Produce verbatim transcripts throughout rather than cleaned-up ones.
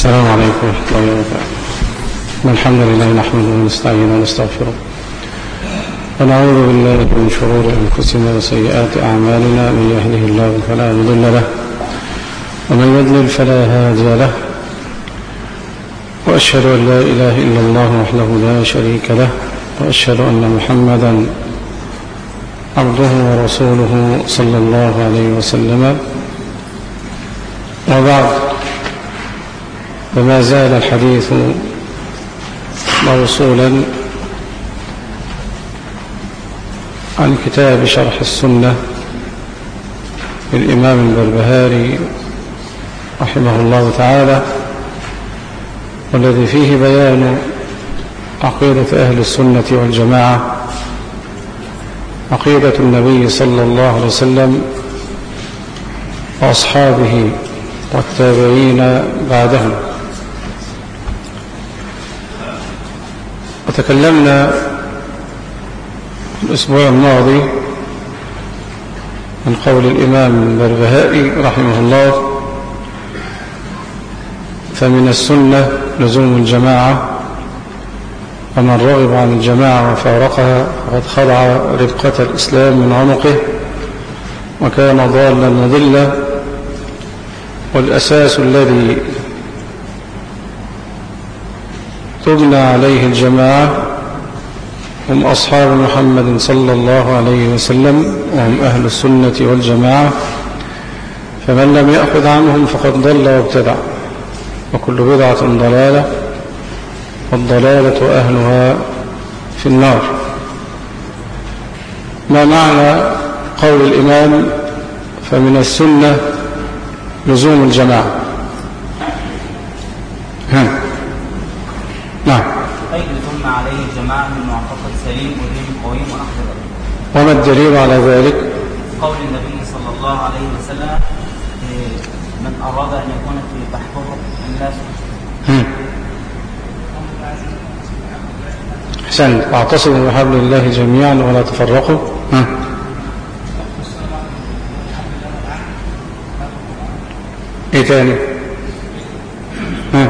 السلام عليكم ورحمة الله وبركاته. الحمد لله نحمده ونستعينه ونستغفره ونعوذ بالله من شرور أنفسنا وسيئات أعمالنا، من يهده الله فلا مضل له ومن يضلل فلا هادي له، وأشهد أن لا إله إلا الله وحده لا شريك له، وأشهد أن محمدا عبده ورسوله صلى الله عليه وسلم. وبعد، فما زال الحديث موصولا عن كتاب شرح السنة للإمام البربهاري رحمه الله تعالى، والذي فيه بيان عقيدة أهل السنة والجماعة، عقيدة النبي صلى الله عليه وسلم وأصحابه والتابعين بعدهم. وتكلمنا في الأسبوع الماضي عن قول الإمام البربهاري رحمه الله: فمن السنة لزوم الجماعة، ومن رغب عن الجماعة وفارقها فقد خلع ربقة الإسلام من عنقه وكان ضالا مضلا. والأساس الذي تبنى عليه الجماعة هم أصحاب محمد صلى الله عليه وسلم، وهم أهل السنة والجماعة، فمن لم يأخذ عنهم فقد ضل وابتدع، وكل بدعة ضلالة، والضلالة أهلها في النار. ما معنى قول الإمام فمن السنة لزوم الجماعة؟ ها نعم. قيد ثم عليه الجماعة من معتقد سليم ودين قويم ونحو ذلك. وما الدليل على ذلك؟ قول النبي صلى الله عليه وسلم: من أراد أن يكون في تحته الناس. أحسنت. واعتصموا بحبل الله جميعا ولا تفرقوا. ها ايه تاني؟ ها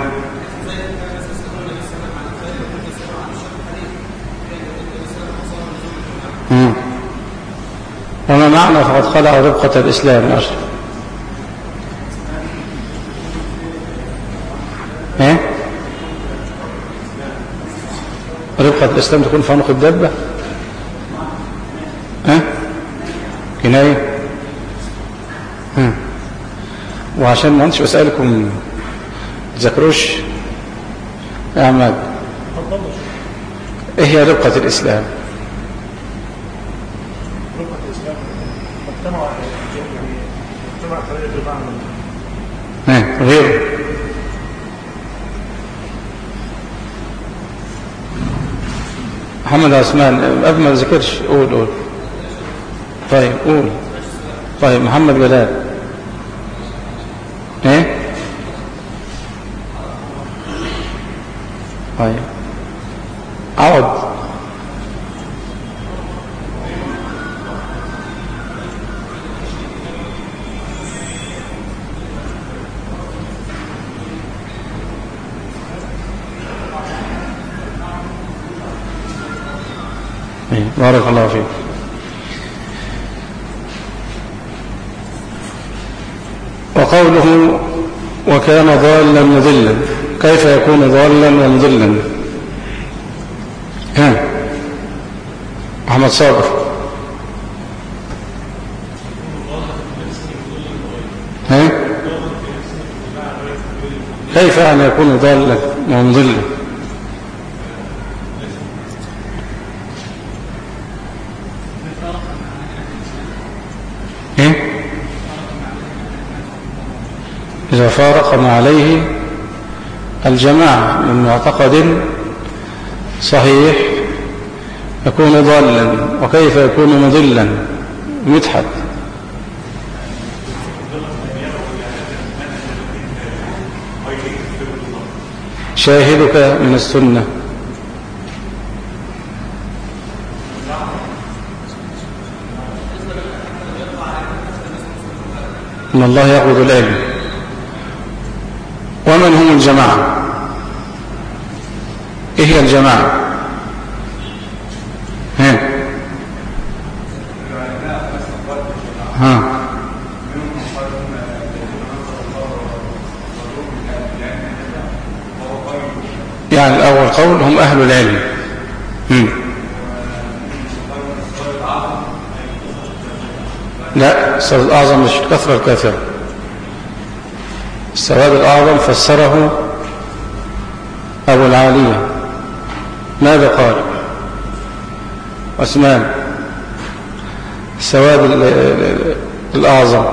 مم. وما معنى فقد خلع ربقة الإسلام؟ أشرف ايه؟ ربقة الإسلام تكون في عنق الدابة؟ ها كناية؟ ها وعشان ما انتش بسألكم تذكروش يا عماد، ايه هي ربقة الإسلام؟ ربقة الإسلام مجتمع مجتمع خليل بالمعنى ها غير محمد عثمان قبل ما ذكرش، قول قول طيب قول. طيب محمد جلال ايه؟ طيب عوض. ايه بارك الله فيك. وقوله وكان ضالا مضلا، كيف يكون ضالا ومضلا؟ ها أحمد صابر. ها كيف أن يكون ضالا ومضلا؟ إذا فارق ما عليه الجماعة من معتقد صحيح يكون ضالا. وكيف يكون مضلا؟ مدحت. شاهدك من السنة إن الله يقبض العلم ومن هم الجماعة؟ إيه هي الجماعة؟ ها ها يعني الأول قول هم أهل العلم. هم. لا، السواد الأعظم مش الكثرة الكثرة. السواد الأعظم فسره أبو العالية. ماذا قال؟ عثمان السواد الأعظم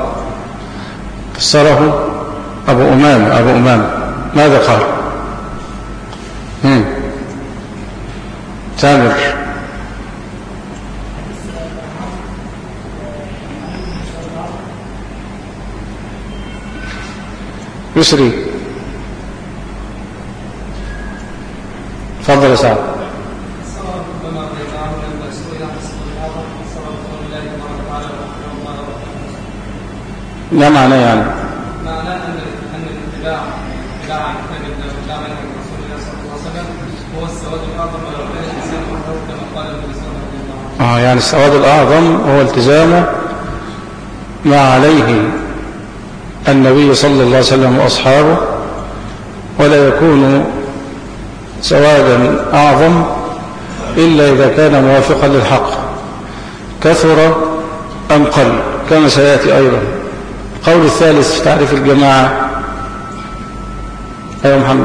فسره أبو أمام أبو أمام ماذا قال؟ هم. تامر يسري تفضل يا سعد. لا معناه يعني معناه ان ان الاتباع اتباع عن كتاب الله واتباع منهج رسول الله صلى الله عليه وسلم هو السواد الاعظم ولو كان الانسان وحده كما قال النبي صلى الله عليه وسلم. اه يعني السواد الاعظم هو التزامه ما عليه النبي صلى الله عليه وسلم واصحابه، ولا يكون سوادا اعظم الا اذا كان موافقا للحق كثر ام قل، كما سياتي ايضا. القول الثالث في تعريف الجماعة يا محمد،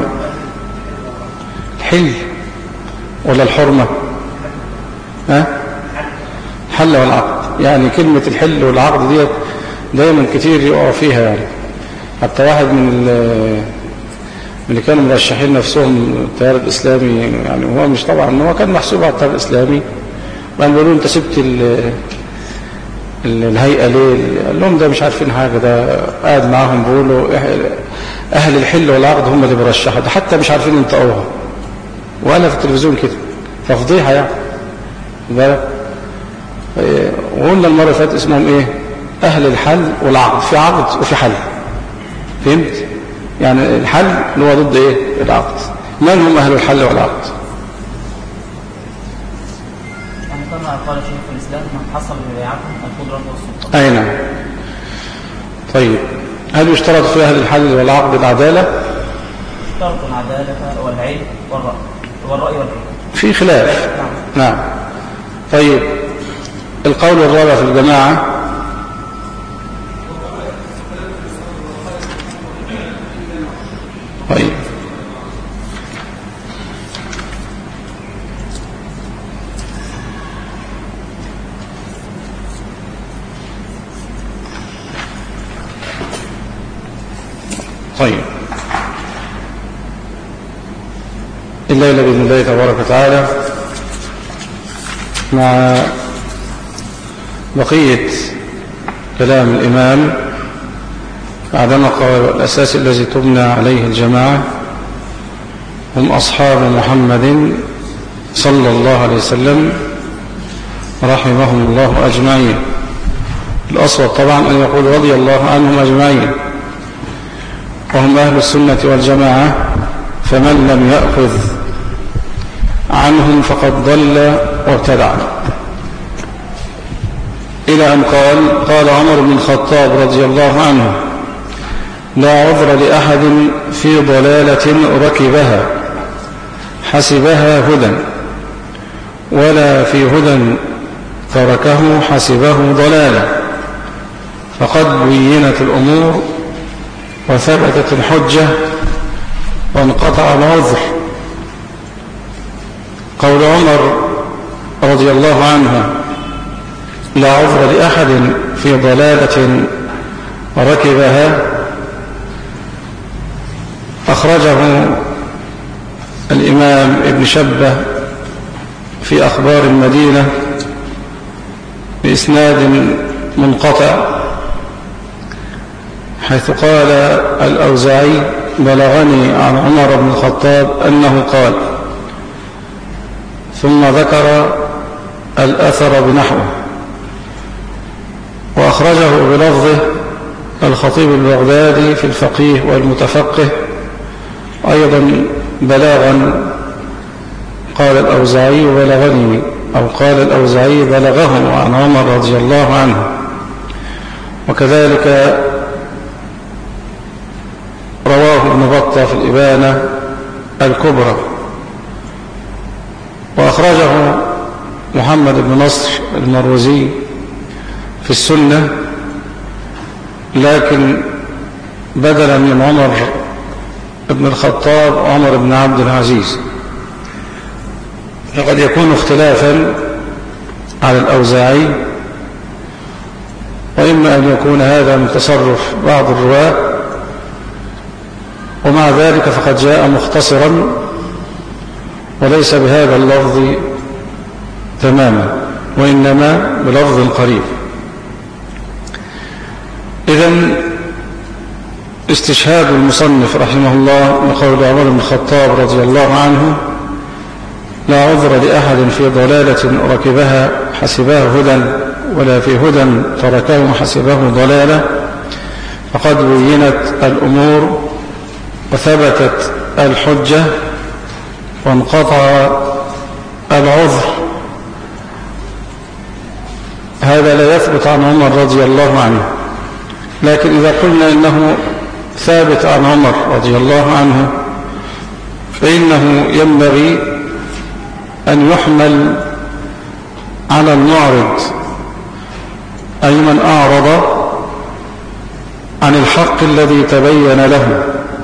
الحل ولا الحرمة؟ ها؟ الحل والعقد. يعني كلمة الحل والعقد دي دايما كتير يقع فيها، يعني حتى واحد من من اللي كانوا مرشحين نفسهم التيار الإسلامي، يعني هو مش طبعا هو كان محسوب على التيار الإسلامي، وقال بيقولوا انت سبت الهيئة ليه؟ قال لهم ده مش عارفين حاجة، ده قاعد معاهم بيقولوا أهل الحل والعقد هم اللي برشحوا، ده حتى مش عارفين ينطقوها، وأنا في التلفزيون كده ففضيحة يعني بالك. وقلنا المرة اللي فاتت اسمهم إيه؟ أهل الحل والعقد، في عقد وفي حل، فهمت؟ يعني الحل اللي هو ضد إيه؟ العقد. من هم أهل الحل والعقد؟ كما قال شيخ الإسلام من حصل ببيعتهم القدرة والسلطة. أي نعم. طيب هل يشترط في أهل الحل والعقد العدالة؟ يشترط العدالة والعلم والرأي والرأي والعلم. في خلاف. نعم. نعم. طيب القول الرابع في الجماعة طيب طيب الليلة بإذن الله تبارك وتعالى مع بقية كلام الإمام بعدما قال الأساس الذي تبنى عليه الجماعة هم أصحاب محمد صلى الله عليه وسلم رحمهم الله أجمعين. الأصوب طبعا أن يقول رضي الله عنهم أجمعين، وهم أهل السنة والجماعة، فمن لم يأخذ عنهم فقد ضل وابتدع. إلى أن قال قال عمر بن الخطاب رضي الله عنه لا عذر لأحد في ضلالة ركبها حسبها هدى، ولا في هدى تركه حسبه ضلالة، فقد بينت الأمور وثبتت الحجة وانقطع العذر. قول عمر رضي الله عنه لا عذر لأحد في ضلالة ركبها أخرجه الإمام ابن شبة في أخبار المدينة بإسناد منقطع، حيث قال الأوزاعي بلغني عن عمر بن الخطاب أنه قال، ثم ذكر الأثر بنحوه، وأخرجه بلفظه الخطيب البغدادي في الفقيه والمتفقه أيضا بلاغا قال الأوزاعي بلغني، أو قال الأوزاعي بلغه عن عمر رضي الله عنه. وكذلك رواه ابن بطة في الإبانة الكبرى، وأخرجه محمد بن نصر المروزي في السنة، لكن بدلا من عمر بن الخطاب عمر بن عبد العزيز، فقد يكون اختلافا على الأوزاعي، وإما أن يكون هذا من تصرف بعض الرواة، ومع ذلك فقد جاء مختصرا وليس بهذا اللفظ تماما، وإنما بلفظ قريب. إذن استشهاد المصنف رحمه الله بقول عمر بن الخطاب رضي الله عنه: لا عذر لأحد في ضلالة ركبها حسباه هدى، ولا في هدى تركه حسبه ضلالة، فقد بينت الأمور وثبتت الحجة وانقطع العذر. هذا لا يثبت عن عمر رضي الله عنه، لكن إذا قلنا إنه ثابت عن عمر رضي الله عنه فإنه ينبغي أن يحمل على المعرض، أي من أعرض عن الحق الذي تبين له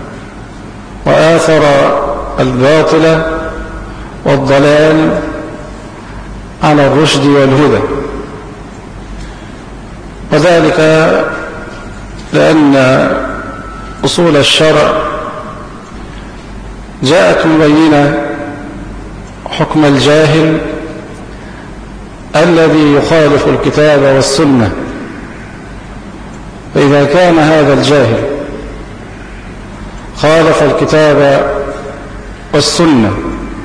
وآثر الباطل والضلال على الرشد والهدى. وذلك لأن أصول الشرع جاءت مبينة حكم الجاهل الذي يخالف الكتاب والسنة. فإذا كان هذا الجاهل خالف الكتاب والسنة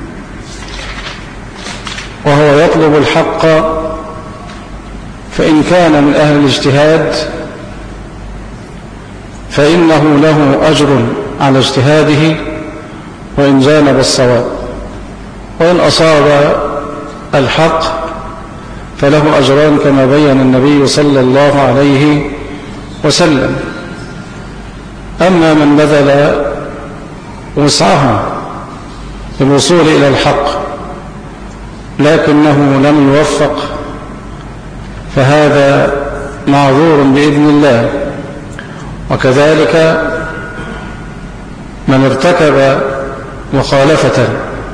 وهو يطلب الحق، فإن كان من أهل الاجتهاد فإنه له أجر على اجتهاده وإن جانب الصواب، وإن أصاب الحق فله أجران كما بين النبي صلى الله عليه وسلم. أما من بذل وسعه للوصول إلى الحق لكنه لم يوفق فهذا معذور بإذن الله. وكذلك من ارتكب مخالفة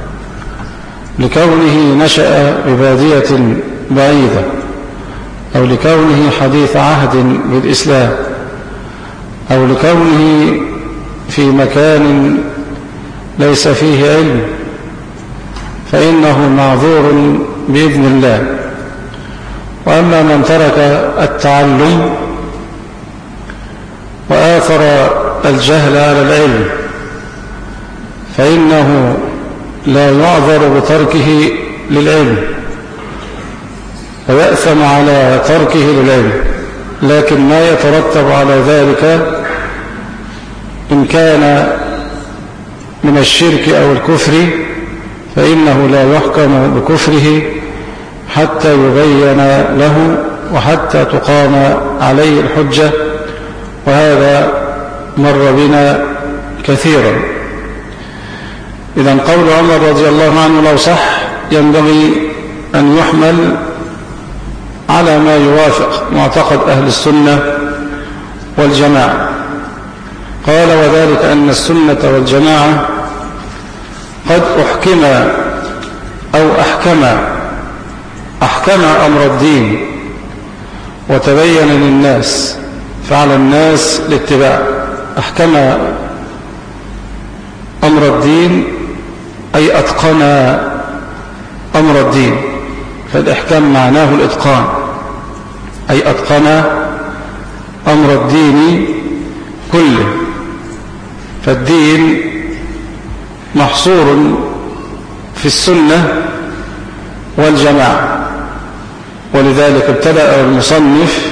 لكونه نشأ ببادية بعيدة أو لكونه حديث عهد بالإسلام أو لكونه في مكان ليس فيه علم فإنه معذور بإذن الله. وأما من ترك التعلم وآثر الجهل على العلم فإنه لا يعذر بتركه للعلم ويأثم على تركه للعلم، لكن ما يترتب على ذلك إن كان من الشرك أو الكفر فإنه لا يحكم بكفره حتى يبين له وحتى تقام عليه الحجة، وهذا مر بنا كثيرا. إذن قول عمر رضي الله عنه لو صح ينبغي أن يحمل على ما يوافق معتقد أهل السنة والجماعة. قال: وذلك أن السنة والجماعة قد أحكم أو أحكم أحكم أمر الدين وتبين للناس فعلى الناس الاتباع. أحكم أمر الدين أي أتقن أمر الدين، فالإحكام معناه الإتقان، أي أتقن أمر الدين كله. فالدين محصور في السنة والجماعة، ولذلك ابتدأ المصنف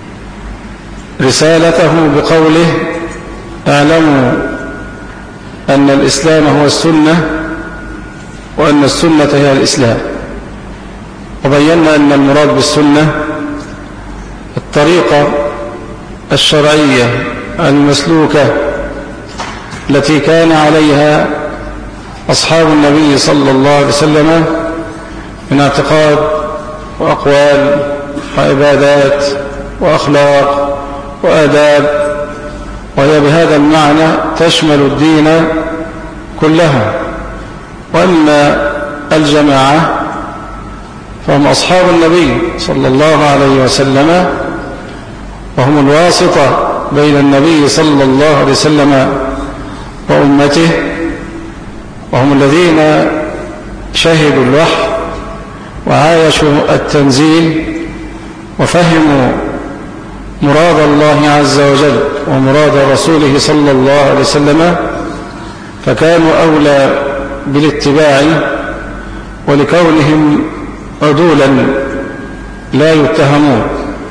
رسالته بقوله: اعلموا أن الإسلام هو السنة وأن السنة هي الإسلام، وبينا أن المراد بالسنة الطريقة الشرعية المسلوكة التي كان عليها أصحاب النبي صلى الله عليه وسلم من اعتقاد وأقوال وعبادات وأخلاق وآداب، وهي بهذا المعنى تشمل الدين كلها. وأما الجماعة فهم أصحاب النبي صلى الله عليه وسلم، وهم الواسطة بين النبي صلى الله عليه وسلم وأمته، وهم الذين شهدوا الوحي وعايشوا التنزيل وفهموا مراد الله عز وجل ومراد رسوله صلى الله عليه وسلم، فكانوا أولى بالاتباع ولكونهم عدولا لا يتهمون.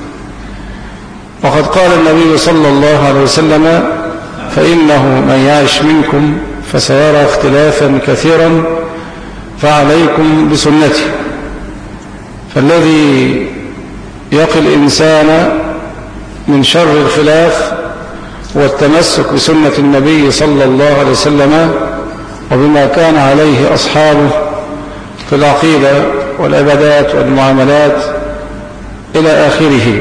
وقد قال النبي صلى الله عليه وسلم: فإنه من يعش منكم فسيرى اختلافا كثيرا فعليكم بسنتي. فالذي يقي الإنسان من شر الخلاف والتمسك بسنة النبي صلى الله عليه وسلم وبما كان عليه أصحابه في العقيدة والعبادات والمعاملات إلى آخره.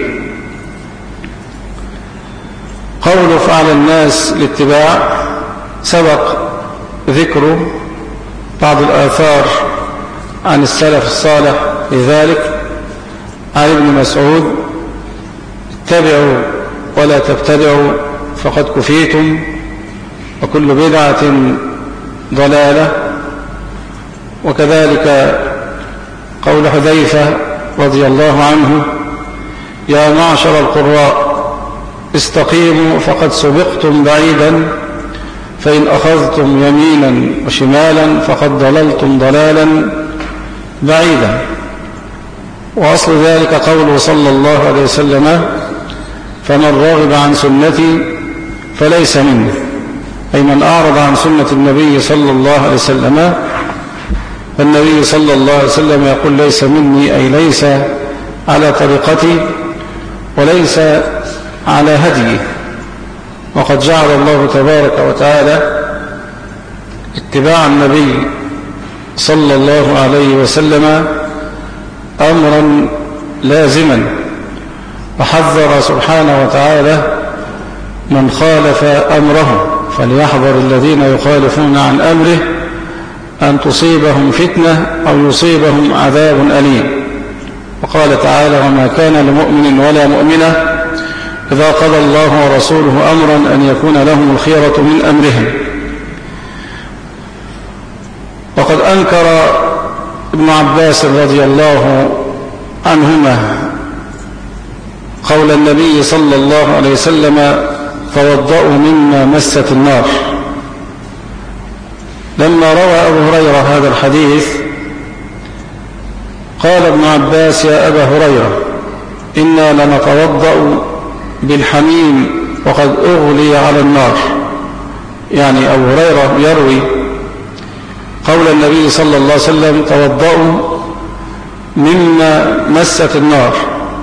قوله فعلى الناس الاتباع سبق ذكر بعض الآثار عن السلف الصالح لذلك، عن ابن مسعود: اتبعوا ولا تبتدعوا فقد كفيتم، وكل بدعة ضلالة. وكذلك قول حذيفة رضي الله عنه: يا معشر القراء استقيموا فقد سبقتم بعيدا، فإن أخذتم يمينا وشمالا فقد ضللتم ضلالا بعيدا. وأصل ذلك قوله صلى الله عليه وسلم: فمن رغب عن سنتي فليس مني، أي من أعرض عن سنة النبي صلى الله عليه وسلم. فالنبي صلى الله عليه وسلم يقول: ليس مني، أي ليس على طريقتي وليس على هديه. وقد جعل الله تبارك وتعالى اتباع النبي صلى الله عليه وسلم أمرا لازما، وحذر سبحانه وتعالى من خالف أمره: فليحذر الذين يخالفون عن أمره أن تصيبهم فتنة أو يصيبهم عذاب أليم. وقال تعالى: وما كان لمؤمن ولا مؤمنة إذا قضى الله ورسوله أمرا أن يكون لهم الخيرة من أمرهم. وقد أنكر ابن عباس رضي الله عنهما قول النبي صلى الله عليه وسلم: توضؤوا مما مست النار. لما روى أبو هريرة هذا الحديث قال ابن عباس: يا أبا هريرة، إنا لنتوضأ بالحميم وقد أغلي على النار. يعني أبو هريرة يروي قول النبي صلى الله عليه وسلم: توضأوا مما مست النار.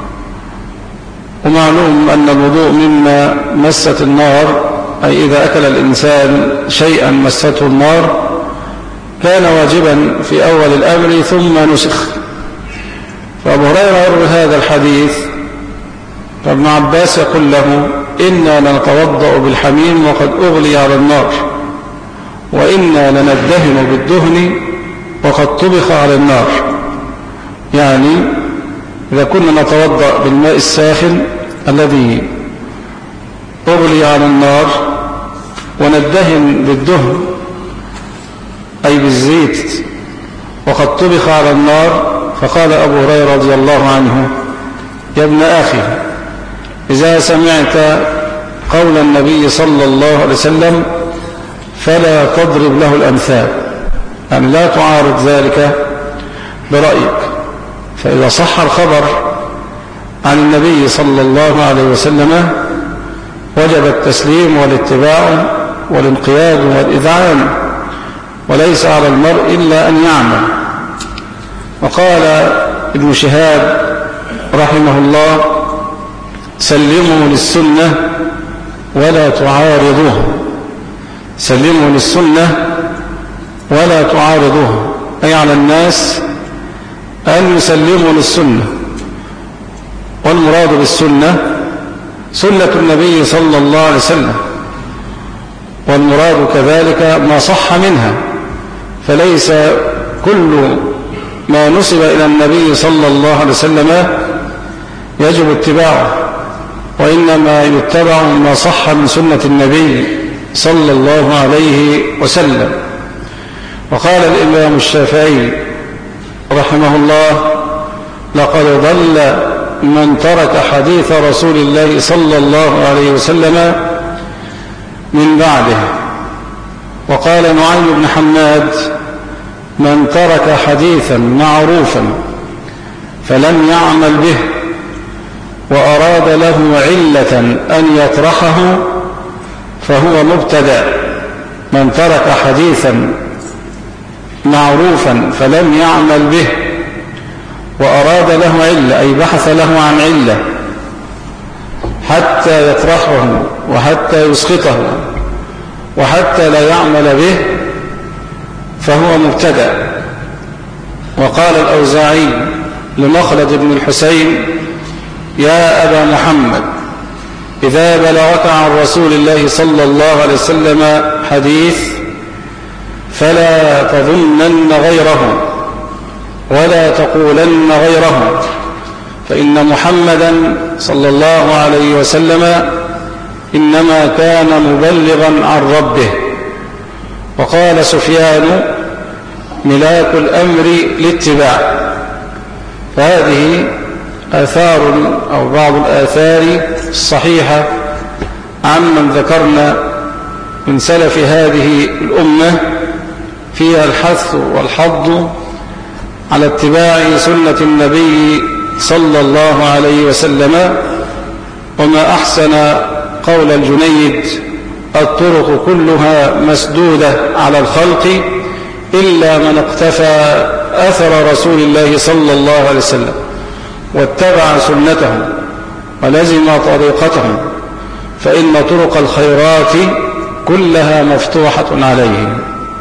ومعلوم أن الوضوء مما مست النار أي إذا أكل الإنسان شيئا مسته النار كان واجبا في أول الأمر ثم نسخ. فأبو هريرة يروي هذا الحديث، فابن عباس يقول له: إنا لنتوضأ بالحميم وقد أغلي على النار، وإنا لندهن بالدهن وقد طبخ على النار. يعني إذا كنا نتوضأ بالماء الساخن الذي أغلي على النار وندهن بالدهن أي بالزيت وقد طبخ على النار، فقال أبو هريرة رضي الله عنه: يا ابن أخي، إذا سمعت قول النبي صلى الله عليه وسلم فلا تضرب له الأمثال، يعني لا تعارض ذلك برأيك. فإذا صح الخبر عن النبي صلى الله عليه وسلم وجب التسليم والاتباع والانقياد والإذعان، وليس على المرء إلا أن يعمل. وقال ابن شهاب رحمه الله: سلموا للسنة ولا تعارضوها. سلموا للسنة ولا تعارضوها، أي على الناس أن يسلموا للسنة. والمراد بالسنة سنة النبي صلى الله عليه وسلم، والمراد كذلك ما صح منها، فليس كل ما نسب إلى النبي صلى الله عليه وسلم يجب اتباعه، وإنما يتبع ما صح من سنة النبي صلى الله عليه وسلم. وقال الإمام الشافعي رحمه الله: لقد ضل من ترك حديث رسول الله صلى الله عليه وسلم من بعده. وقال نعيم بن حماد: من ترك حديثا معروفا فلم يعمل به وأراد له علة أن يطرحه فهو مبتدع. من ترك حديثا معروفا فلم يعمل به وأراد له علة، أي بحث له عن علة حتى يطرحه وحتى يسقطه وحتى لا يعمل به فهو مبتدع. وقال الأوزاعي لمخلد بن الحسين: يا أبا محمد، إذا بلغك عن رسول الله صلى الله عليه وسلم حديث فلا تظنن غيره ولا تقولن غيره، فإن محمدا صلى الله عليه وسلم إنما كان مبلغا عن ربه. وقال سفيان: ملاك الأمر الاتباع. فهذه آثار أو بعض الآثار الصحيحة عمن ذكرنا من سلف هذه الأمة فيها الحث والحض على اتباع سنة النبي صلى الله عليه وسلم. وما أحسن قول الجنيد: الطرق كلها مسدودة على الخلق إلا من اقتفى أثر رسول الله صلى الله عليه وسلم واتبع سنته ولزم طريقته، فإن طرق الخيرات كلها مفتوحة عليه.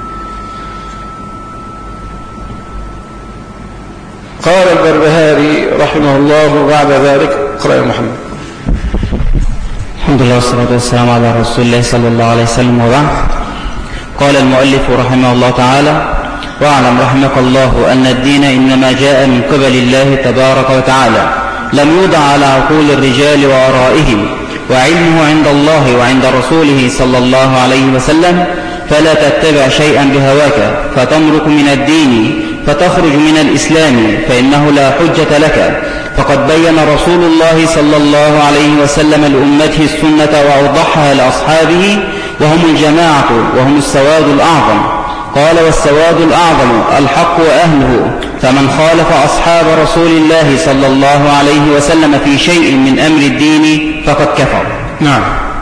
قال البربهاري رحمه الله بعد ذلك: اقرأ يا محمد. الحمد لله والصلاة والسلام على رسول الله صلى الله عليه وسلم، وبعد. قال المؤلف رحمه الله تعالى: واعلم رحمك الله أن الدين إنما جاء من قبل الله تبارك وتعالى، لم يوضع على عقول الرجال وآرائهم، وعلمه عند الله وعند رسوله صلى الله عليه وسلم، فلا تتبع شيئا بهواك فتمرق من الدين فتخرج من الإسلام، فإنه لا حجة لك. فقد بين رسول الله صلى الله عليه وسلم لأمته السنة وأوضحها لأصحابه، وهم الجماعة وهم السواد الأعظم. قال: والسواد الأعظم الحق وأهله، فمن خالف أصحاب رسول الله صلى الله عليه وسلم في شيء من أمر الدين فقد كفر. نعم.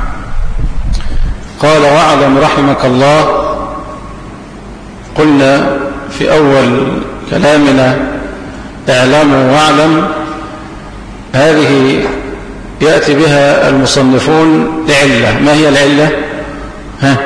قال: واعلم رحمك الله. قلنا في أول كلامنا: اعلموا واعلم. هذه يأتي بها المصنفون لعلة. ما هي العلة؟ ها؟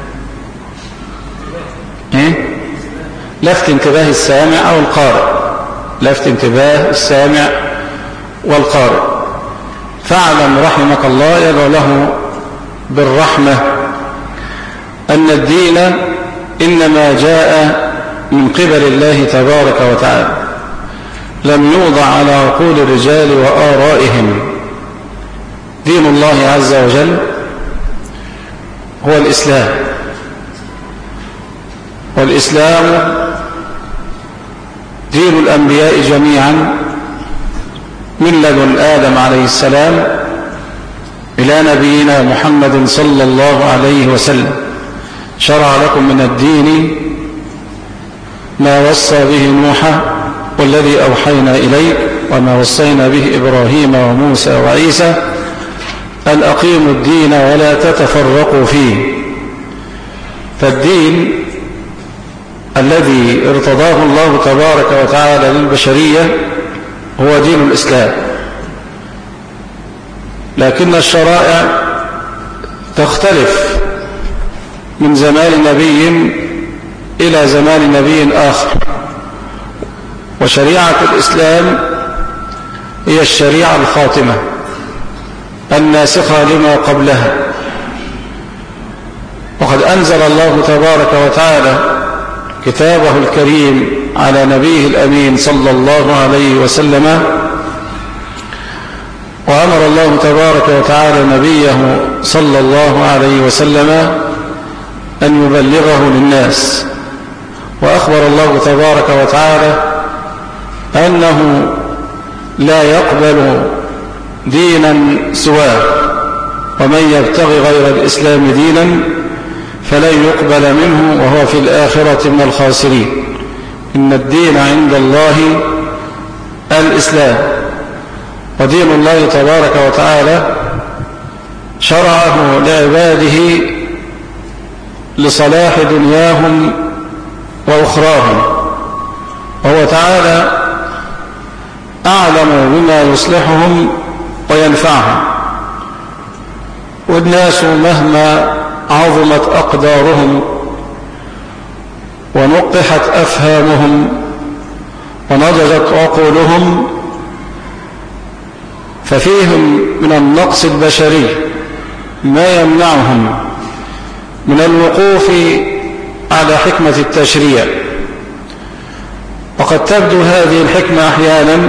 إيه؟ لفت انتباه السامع أو القارئ. لفت انتباه السامع والقارئ. فاعلم رحمك الله يدعو له بالرحمة أن الدين إنما جاء من قبل الله تبارك وتعالى، لم يوضع على عقول الرجال وآرائهم. دين الله عز وجل هو الإسلام، والإسلام دين الأنبياء جميعا من لدن آدم عليه السلام إلى نبينا محمد صلى الله عليه وسلم. شرع لكم من الدين ما وصى به نوحا والذي أوحينا إليك وما وصينا به إبراهيم وموسى وعيسى أن أقيموا الدين ولا تتفرقوا فيه. فالدين الذي ارتضاه الله تبارك وتعالى للبشرية هو دين الإسلام، لكن الشرائع تختلف من زمان نبي إلى زمان نبي آخر، وشريعة الإسلام هي الشريعة الخاتمة الناسخة لما قبلها. وقد أنزل الله تبارك وتعالى كتابه الكريم على نبيه الأمين صلى الله عليه وسلم، وأمر الله تبارك وتعالى نبيه صلى الله عليه وسلم أن يبلغه للناس. وأخبر الله تبارك وتعالى أنه لا يقبل دينا سواه، ومن يبتغي غير الإسلام دينا فلن يقبل منه وهو في الآخرة من الخاسرين. إن الدين عند الله الإسلام، ودين الله تبارك وتعالى شرعه لعباده لصلاح دنياهم وأخراهم، وهو تعالى أعلم بما يصلحهم وينفعهم. والناس مهما عظمت أقدارهم ونقحت أفهامهم ونضجت عقولهم، ففيهم من النقص البشري ما يمنعهم من الوقوف على حكمة التشريع. وقد تبدو هذه الحكمة أحيانا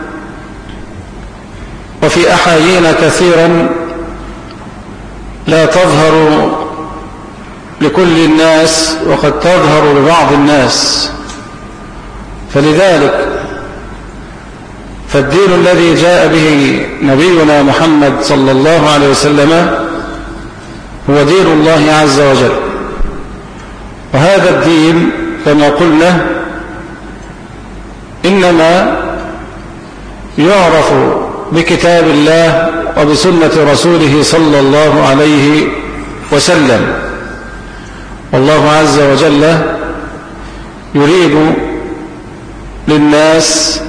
وفي أحايين كثيرا لا تظهر لكل الناس، وقد تظهر لبعض الناس. فلذلك فالدين الذي جاء به نبينا محمد صلى الله عليه وسلم هو دين الله عز وجل. وهذا الدين كما قلنا إنما يعرف بكتاب الله وبسنة رسوله صلى الله عليه وسلم. والله عز وجل يريد للناس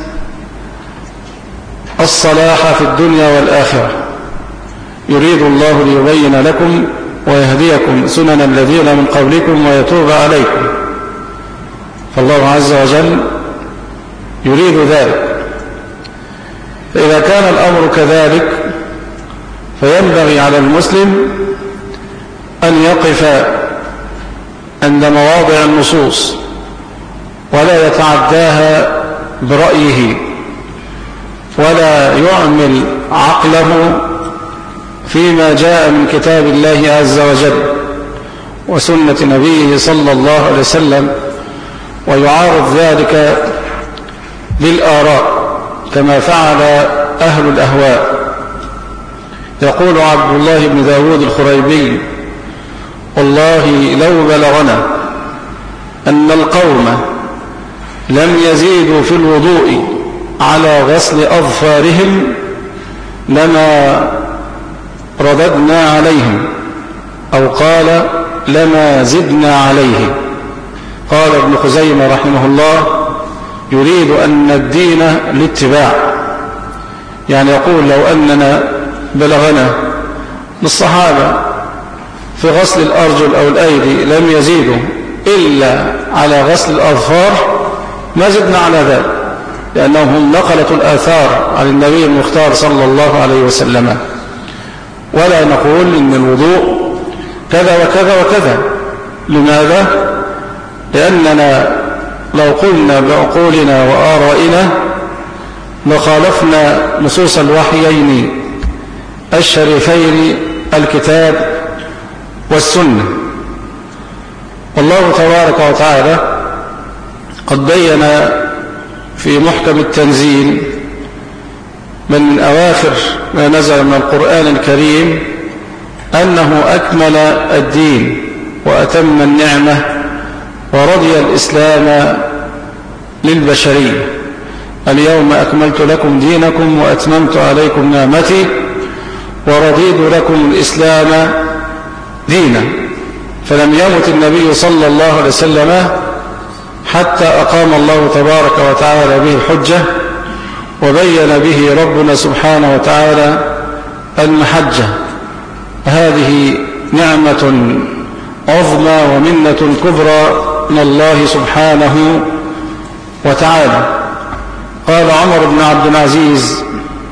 الصلاح في الدنيا والآخرة. يريد الله ليبين لكم ويهديكم سنن الذين من قبلكم ويتوب عليكم. فالله عز وجل يريد ذلك. فإذا كان الأمر كذلك فينبغي على المسلم أن يقف عند مواضع النصوص ولا يتعداها برأيه، ولا يعمل عقله فيما جاء من كتاب الله عز وجل وسنة نبيه صلى الله عليه وسلم، ويعارض ذلك بالآراء كما فعل أهل الأهواء. يقول عبد الله بن داود الخريبي: والله لو بلغنا أن القوم لم يزيدوا في الوضوء على غسل أظفارهم لما رددنا عليهم، أو قال لما زدنا عليه. قال ابن خزيمة رحمه الله: يريد أن الدين الاتباع، يعني يقول لو أننا بلغنا بالصحابة في غسل الأرجل أو الأيدي لم يزيدوا إلا على غسل الأظفار ما زدنا على ذلك، لأنهم نقلت الآثار عن النبي المختار صلى الله عليه وسلم. ولا نقول إن الوضوء كذا وكذا وكذا. لماذا؟ لأننا لو قلنا بعقولنا وآرائنا لخالفنا نصوص الوحيين الشريفين الكتاب والسنة. والله تبارك وتعالى قد بين في محكم التنزيل من أواخر ما نزل من القرآن الكريم أنه أكمل الدين وأتم النعمة ورضي الإسلام للبشرية. اليوم أكملت لكم دينكم وأتممت عليكم نعمتي ورضيت لكم الإسلام دينا. فلم يمت النبي صلى الله عليه وسلم حتى أقام الله تبارك وتعالى به الحجة وبين به ربنا سبحانه وتعالى المحجة. هذه نعمة عظمى ومنة كبرى من الله سبحانه وتعالى. قال عمر بن عبد العزيز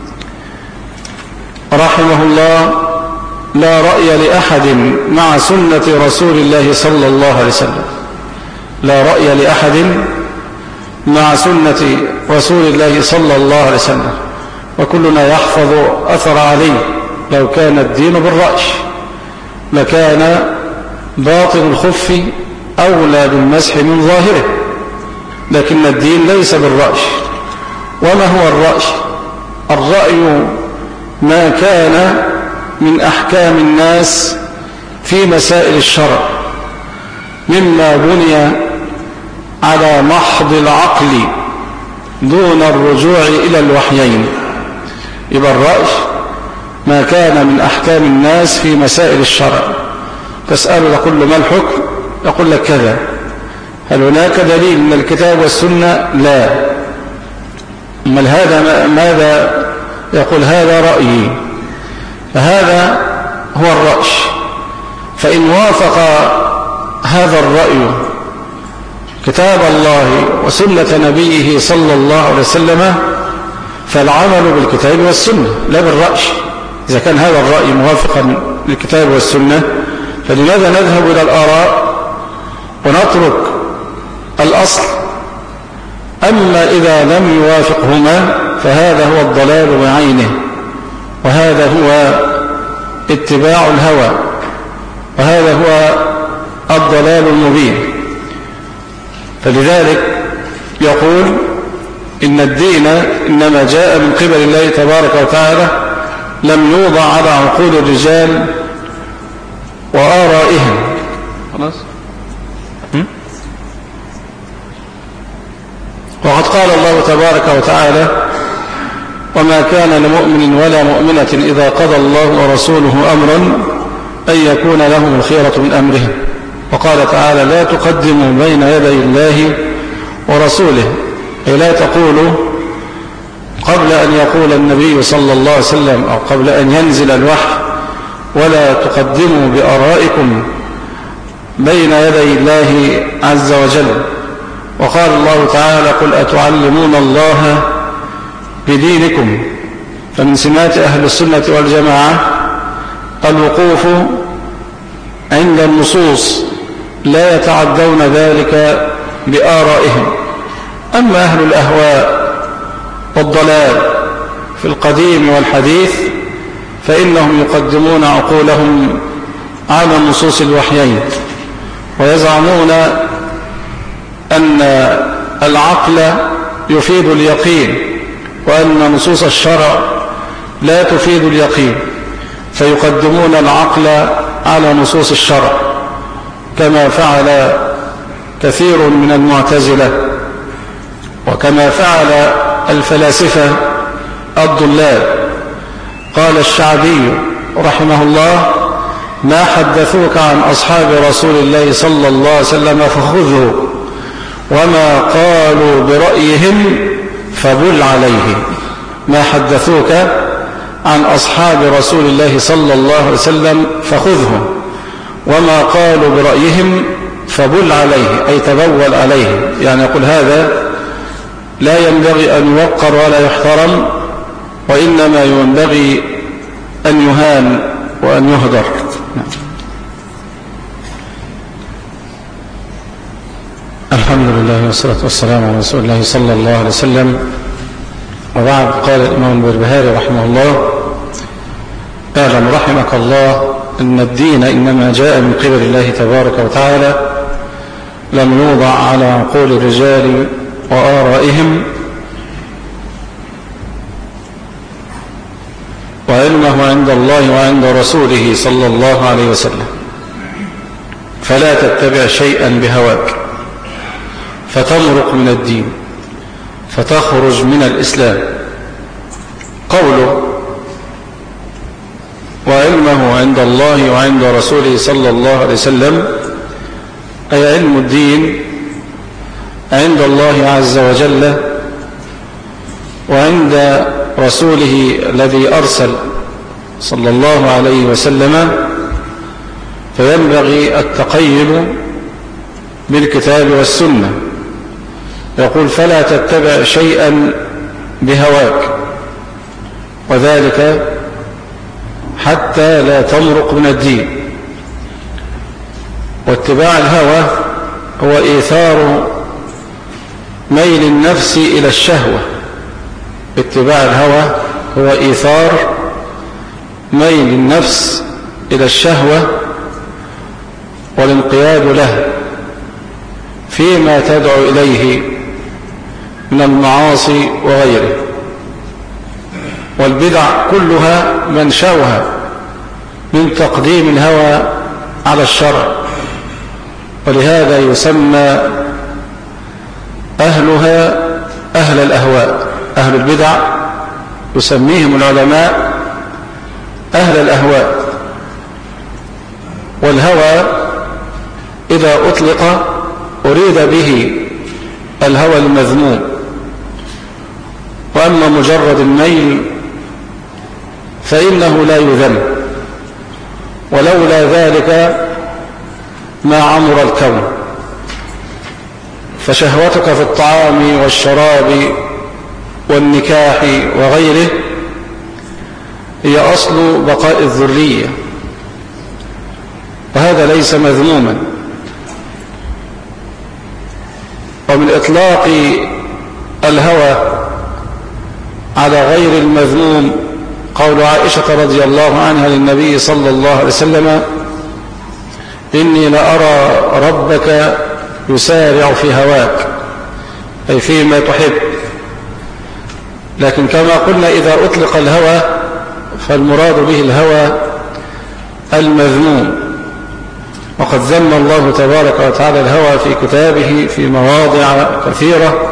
رحمه الله: لا رأي لأحد مع سنة رسول الله صلى الله عليه وسلم. لا رأي لأحد مع سنة رسول الله صلى الله عليه وسلم، وكلنا يحفظ أثر علي. لو كان الدين بالرأي لكان باطن الخف أولى بالمسح من ظاهره، لكن الدين ليس بالرأي. وما هو الرأي؟ الرأي ما كان من أحكام الناس في مسائل الشرع مما بني على محض العقل دون الرجوع إلى الوحيين. يبقى الرأي ما كان من أحكام الناس في مسائل الشرع. تسأله تقول له ما الحكم؟ يقول لك كذا. هل هناك دليل من الكتاب والسنة؟ لا. أما هذا ماذا يقول؟ هذا رأيي. فهذا هو الرأي. فإن وافق هذا الرأي كتاب الله وسنة نبيه صلى الله عليه وسلم فالعمل بالكتاب والسنة لا بالرأي. إذا كان هذا الرأي موافقا للكتاب والسنة فلماذا نذهب إلى الآراء ونترك الأصل؟ أما إذا لم يوافقهما فهذا هو الضلال بعينه، وهذا هو اتباع الهوى، وهذا هو الضلال المبين. فلذلك يقول إن الدين إنما جاء من قبل الله تبارك وتعالى، لم يوضع على عقول الرجال وآرائهم. خلاص. وقد قال الله تبارك وتعالى: وما كان لمؤمن ولا مؤمنة إذا قضى الله ورسوله أمرا أن يكون لهم الخيرة من أمرهم. وقال تعالى: لا تقدموا بين يدي الله ورسوله، أي لا تقولوا قبل أن يقول النبي صلى الله عليه وسلم أو قبل أن ينزل الوحي، ولا تقدموا بآرائكم بين يدي الله عز وجل. وقال الله تعالى: قل أتعلمون الله بدينكم. فمن سمات أهل السنة والجماعة الوقوف عند النصوص، لا يتعدون ذلك بآرائهم. أما أهل الأهواء والضلال في القديم والحديث فإنهم يقدمون عقولهم على نصوص الوحيين، ويزعمون أن العقل يفيد اليقين، وأن نصوص الشرع لا تفيد اليقين، فيقدمون العقل على نصوص الشرع، كما فعل كثير من المعتزلة، وكما فعل الفلاسفة الضلال. قال الشعبي رحمه الله: ما حدثوك عن أصحاب رسول الله صلى الله عليه وسلم فخذه، وما قالوا برأيهم فبل عليه. ما حدثوك عن أصحاب رسول الله صلى الله عليه وسلم فخذهم، وما قالوا برأيهم فبل عليه، أي تبول عليه. يعني يقول هذا لا ينبغي أن يوقر ولا يحترم، وإنما ينبغي أن يهان وأن يهدر. الحمد لله والصلاة والسلام على رسول الله صلى الله عليه وسلم. وبعد، قال الإمام البربهاري رحمه الله: اعلم رحمك الله أن الدين إنما جاء من قبل الله تبارك وتعالى، لم يوضع على عقول الرجال وآرائهم، وعلمه عند الله وعند رسوله صلى الله عليه وسلم. فلا تتبع شيئا بهواك فتمرق من الدين فتخرج من الإسلام. قوله وعلمه عند الله وعند رسوله صلى الله عليه وسلم أي علم الدين عند الله عز وجل وعند رسوله الذي أرسل صلى الله عليه وسلم، فينبغي التقيد بالكتاب والسنة. يقول فلا تتبع شيئا بهواك، وذلك حتى لا تمرق من الدين. واتباع الهوى هو إيثار ميل النفس إلى الشهوة. اتباع الهوى هو إيثار ميل النفس إلى الشهوة والانقياد له فيما تدعو إليه من المعاصي وغيره. والبدع كلها منشأها من تقديم الهوى على الشرع، ولهذا يسمى أهلها أهل الأهواء. أهل البدع يسميهم العلماء أهل الأهواء. والهوى إذا أطلق أريد به الهوى المذموم، وأما مجرد الميل فإنه لا يذم، ولولا ذلك ما عمر الكون. فشهوتك في الطعام والشراب والنكاح وغيره هي أصل بقاء الذرية، وهذا ليس مذموما. ومن إطلاق الهوى على غير المذموم قول عائشة رضي الله عنها للنبي صلى الله عليه وسلم: إني لأرى ربك يسارع في هواك، أي فيما تحب. لكن كما قلنا إذا أطلق الهوى فالمراد به الهوى المذموم، وقد ذم الله تبارك وتعالى الهوى في كتابه في مواضع كثيرة،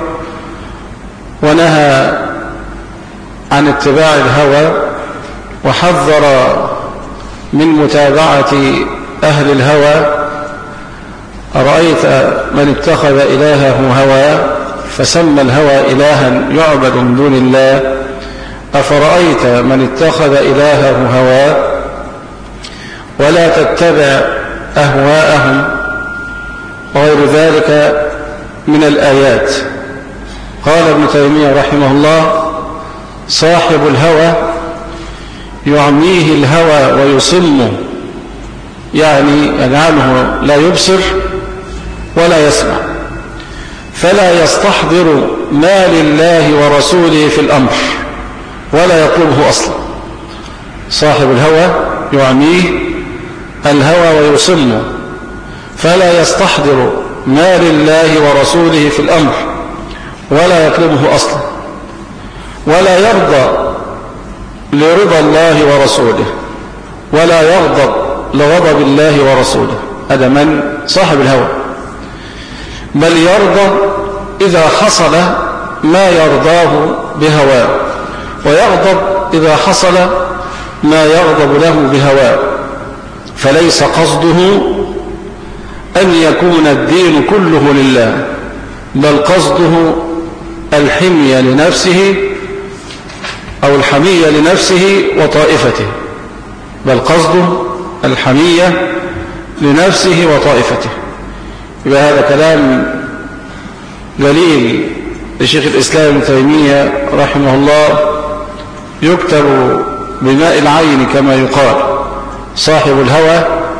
ونهى عن اتباع الهوى، وحذر من متابعة أهل الهوى. أرأيت من اتخذ إلهه هوى فسمى الهوى إلها يعبد من دون الله، أفرأيت من اتخذ إلهه هوى. ولا تتبع أهواءهم وغير ذلك من الآيات. قال ابن تيمية رحمه الله: صاحب الهوى يعميه الهوى ويصمه، يعني يجعله لا يبصر ولا يسمع، فلا يستحضر ما لله ورسوله في الأمر ولا يطلبه أصلا. صاحب الهوى يعميه الهوى ويصمه، فلا يستحضر ما لله ورسوله في الأمر ولا يطلبه أصلا، ولا يرضى لرضا الله ورسوله ولا يغضب لغضب الله ورسوله. هذا من صاحب الهوى. بل يرضى إذا حصل ما يرضاه بهواه، ويغضب إذا حصل ما يغضب له بهواه. فليس قصده أن يكون الدين كله لله، بل قصده الحمية لنفسه أو الحمية لنفسه وطائفته، بل قصده الحمية لنفسه وطائفته. يبقى هذا كلام جليل لشيخ الإسلام ابن تيمية رحمه الله، يكتب بماء العين كما يقال. صاحب الهوى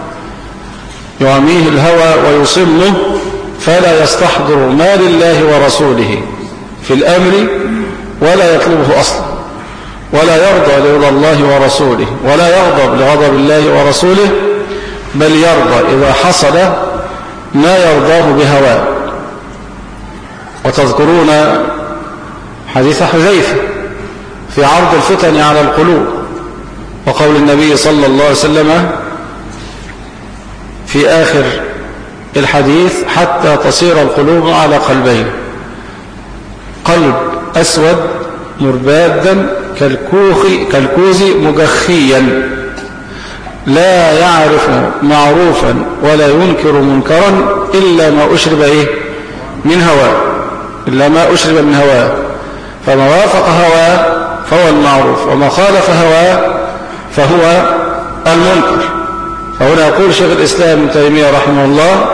يعميه الهوى ويصمه، فلا يستحضر ما لله ورسوله في الأمر ولا يطلبه أصلا، ولا يرضى لرضا الله ورسوله ولا يغضب لغضب الله ورسوله، بل يرضى إذا حصل ما يرضاه بهواه. وتذكرون حديث حذيفة في عرض الفتن على القلوب، وقول النبي صلى الله عليه وسلم في آخر الحديث: حتى تصير القلوب على قلبين، قلب أسود مربادا كالكوخ كالكوز مجخيا، لا يعرف معروفا ولا ينكر منكرا إلا ما أشرب إيه من هواه، إلا ما أشرب من هواه. فما وافق هواه فهو المعروف، وما خالف هواه فهو المنكر. فهنا يقول شيخ الإسلام ابن تيمية رحمه الله: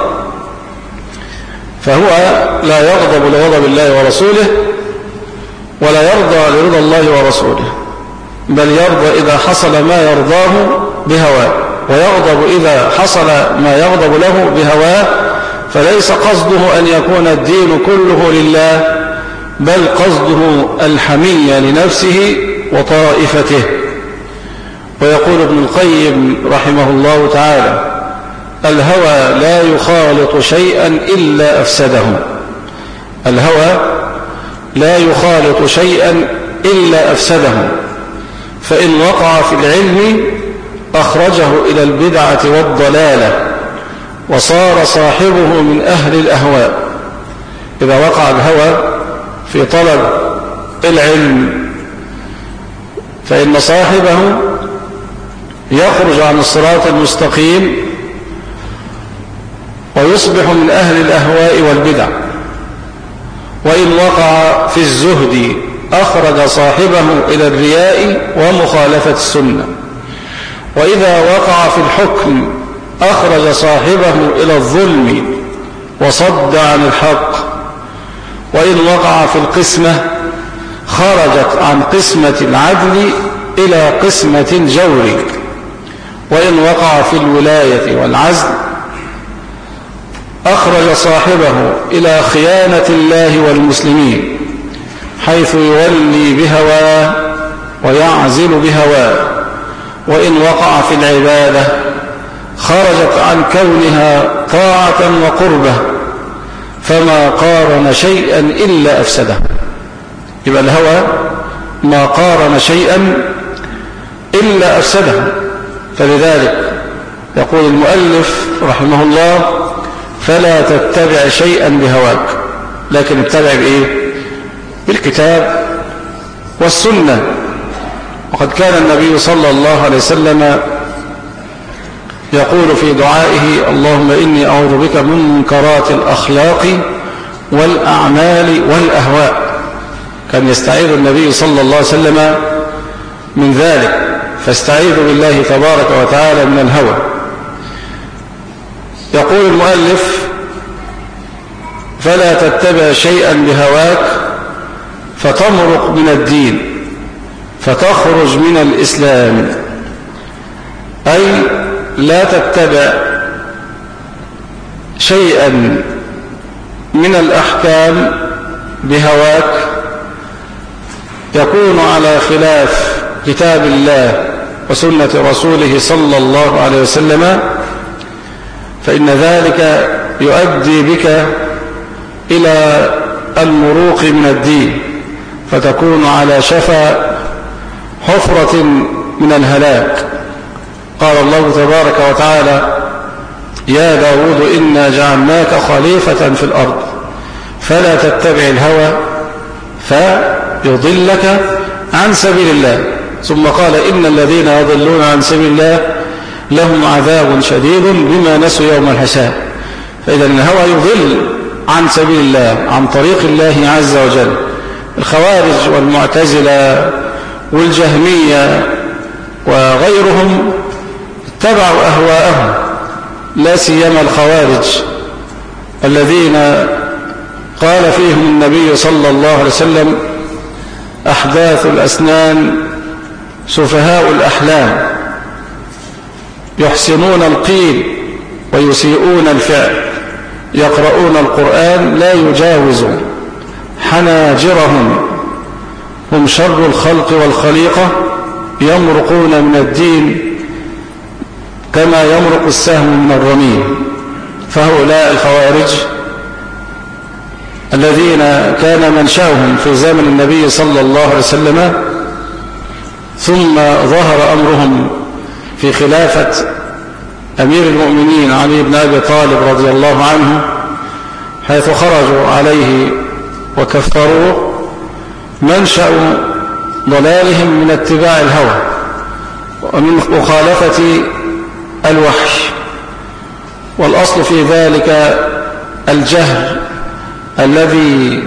فهو لا يغضب لغضب الله ورسوله ولا يرضى لرضا الله ورسوله، بل يرضى إذا حصل ما يرضاه بهواه، ويغضب إذا حصل ما يغضب له بهواه. فليس قصده أن يكون الدين كله لله، بل قصده الحمية لنفسه وطائفته. ويقول ابن القيم رحمه الله تعالى: الهوى لا يخالط شيئا إلا أفسده. الهوى لا يخالط شيئا إلا أفسده، فإن وقع في العلم أخرجه إلى البدعة والضلالة وصار صاحبه من أهل الأهواء. إذا وقع الهوى في طلب العلم فإن صاحبه يخرج عن الصراط المستقيم ويصبح من أهل الأهواء والبدع. وإن وقع في الزهد أخرج صاحبه إلى الرياء ومخالفة السنة. وإذا وقع في الحكم أخرج صاحبه إلى الظلم وصد عن الحق. وإن وقع في القسمة خرجت عن قسمة العدل إلى قسمة الجور. وإن وقع في الولاية والعزل أخرج صاحبه إلى خيانة الله والمسلمين، حيث يولي بهواه ويعزل بهواه. وإن وقع في العبادة خرجت عن كونها طاعة وقربة، فما قارن شيئا إلا أفسده. يبقى الهوى ما قارن شيئا إلا أفسده. فلذلك يقول المؤلف رحمه الله: فلا تتبع شيئا بهواك، لكن اتبع بإيه؟ بالكتاب والسنة. وقد كان النبي صلى الله عليه وسلم يقول في دعائه: اللهم إني أعوذ بك من منكرات الأخلاق والأعمال والأهواء. كان يستعيذ النبي صلى الله عليه وسلم من ذلك، فاستعيذ بالله تبارك وتعالى من الهوى. يقول المؤلف: فلا تتبع شيئا بهواك فتمرق من الدين فتخرج من الإسلام، أي لا تتبع شيئا من الأحكام بهواك يكون على خلاف كتاب الله وسنة رسوله صلى الله عليه وسلم، فإن ذلك يؤدي بك إلى المروق من الدين، فتكون على شفا حفرة من الهلاك. قال الله تبارك وتعالى: يا داود إنا جعلناك خليفة في الأرض فلا تتبع الهوى فيضلك عن سبيل الله. ثم قال: إن الذين يضلون عن سبيل الله لهم عذاب شديد بما نسوا يوم الحساب. فإذا الهوى يضل عن سبيل الله، عن طريق الله عز وجل. الخوارج والمعتزلة والجهمية وغيرهم اتبعوا أهواءهم، لا سيما الخوارج الذين قال فيهم النبي صلى الله عليه وسلم: أحداث الأسنان سفهاء الأحلام، يحسنون القيل ويسيئون الفعل، يقرؤون القرآن لا يجاوز حناجرهم، هم شر الخلق والخليقة، يمرقون من الدين كما يمرق السهم من الرمي. فهؤلاء الخوارج الذين كان منشأهم في زمن النبي صلى الله عليه وسلم، ثم ظهر أمرهم في خلافة أمير المؤمنين علي بن أبي طالب رضي الله عنه، حيث خرجوا عليه وكفروه، منشأ ضلالهم من اتباع الهوى ومن مخالفة الوحي. والأصل في ذلك الجهل الذي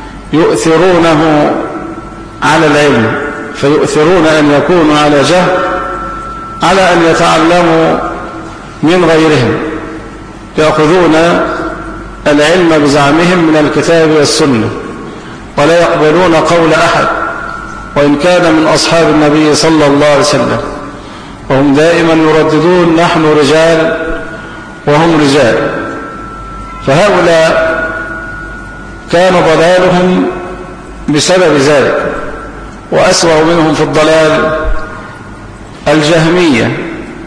يؤثرونه على العلم، فيؤثرون أن يكونوا على جهل على أن يتعلموا من غيرهم، يأخذون العلم بزعمهم من الكتاب والسنة، ولا يقبلون قول أحد وإن كان من أصحاب النبي صلى الله عليه وسلم، وهم دائما يرددون نحن رجال وهم رجال. فهؤلاء كان ضلالهم بسبب ذلك. وأسوأ منهم في الضلال الجهمية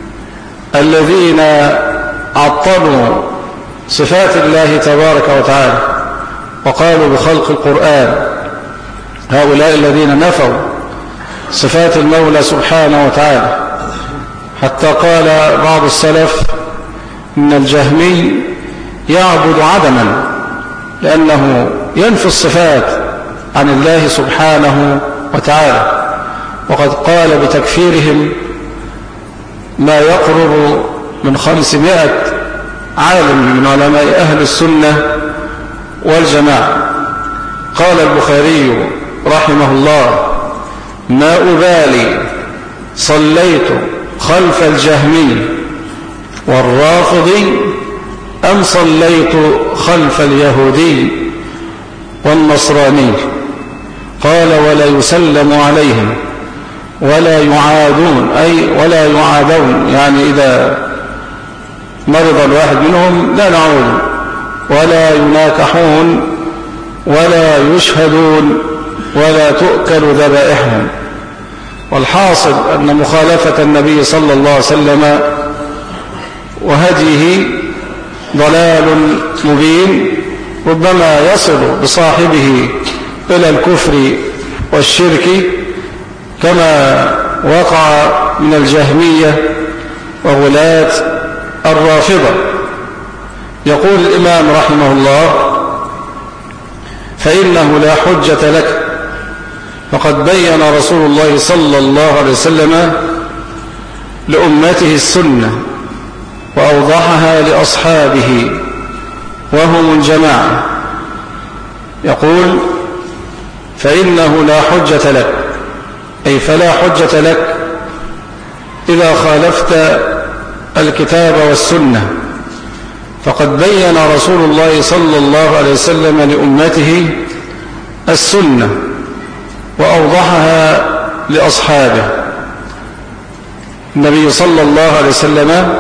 الذين عطلوا صفات الله تبارك وتعالى وقالوا بخلق القرآن. هؤلاء الذين نفوا صفات المولى سبحانه وتعالى، حتى قال بعض السلف إن الجهمي يعبد عدما، لأنه ينفي الصفات عن الله سبحانه وتعالى. وقد قال بتكفيرهم ما يقرب من خمسمائة عالم من علماء أهل السنة والجماعة. قال البخاري رحمه الله: ما أبالي صليت خلف الجهمي والرافضي أم صليت خلف اليهودي والنصراني. قال: ولا يسلم عليهم ولا يعادون، أي ولا يعادون، يعني إذا مرض الواحد منهم لا نعود، ولا يناكحون ولا يشهدون ولا تؤكل ذبائحهم. والحاصل أن مخالفة النبي صلى الله عليه وسلم وهديه ضلال مبين، ربما يصل بصاحبه إلى الكفر والشرك كما وقع من الجهمية وغلاة الرافضة. يقول الإمام رحمه الله: فإنه لا حجة لك، فقد بين رسول الله صلى الله عليه وسلم لأمته السنة وأوضحها لأصحابه وهم الجماعة. يقول: فإنه لا حجة لك، أي فلا حجة لك إذا خالفت الكتاب والسنة، فقد بين رسول الله صلى الله عليه وسلم لأمته السنة وأوضحها لأصحابه. النبي صلى الله عليه وسلم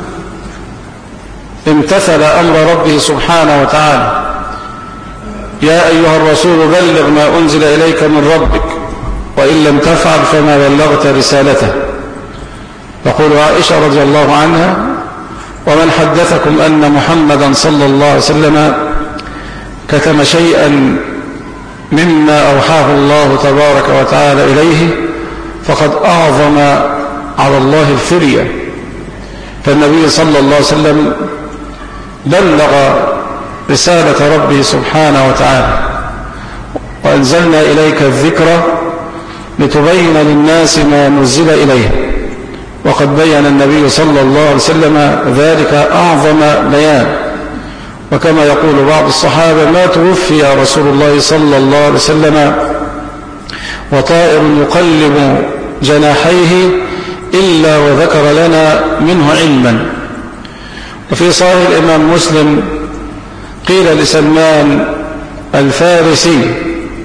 امتثل أمر ربه سبحانه وتعالى: يا أيها الرسول بلغ ما أنزل إليك من ربك وإن لم تفعل فما بلغت رسالته. يقول عائشة رضي الله عنها: ومن حدثكم أن محمدا صلى الله عليه وسلم كتم شيئا مما أوحاه الله تبارك وتعالى إليه فقد أعظم على الله الفرية. فالنبي صلى الله عليه وسلم بلغ رسالة ربه سبحانه وتعالى: وأنزلنا إليك الذكر لتبين للناس ما نزل إليه. وقد بين النبي صلى الله عليه وسلم ذلك أعظم بيان. وكما يقول بعض الصحابة: ما توفي رسول الله صلى الله عليه وسلم وطائر يقلب جناحيه إلا وذكر لنا منه علما. وفي صحيح الإمام مسلم قيل لسلمان الفارسي: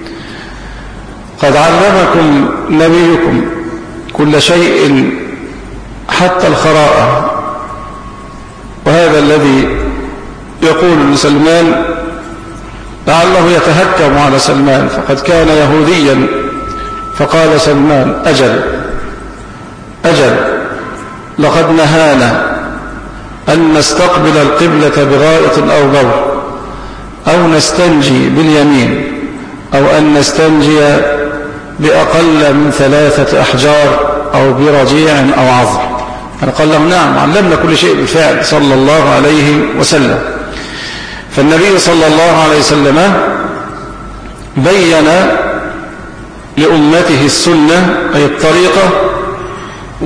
قد علمكم نبيكم كل شيء حتى الخراءة. وهذا الذي يقول لسلمان لعله يتهكم على سلمان، فقد كان يهوديا. فقال سلمان: أجل أجل لقد نهانا أن نستقبل القبلة بغائط أو بول، أو نستنجي باليمين، أو أن نستنجي بأقل من ثلاثة أحجار أو برجيع أو عظم. قال له: نعم، علمنا كل شيء بالفعل صلى الله عليه وسلم. فالنبي صلى الله عليه وسلم بين لأمته السنة أي الطريقة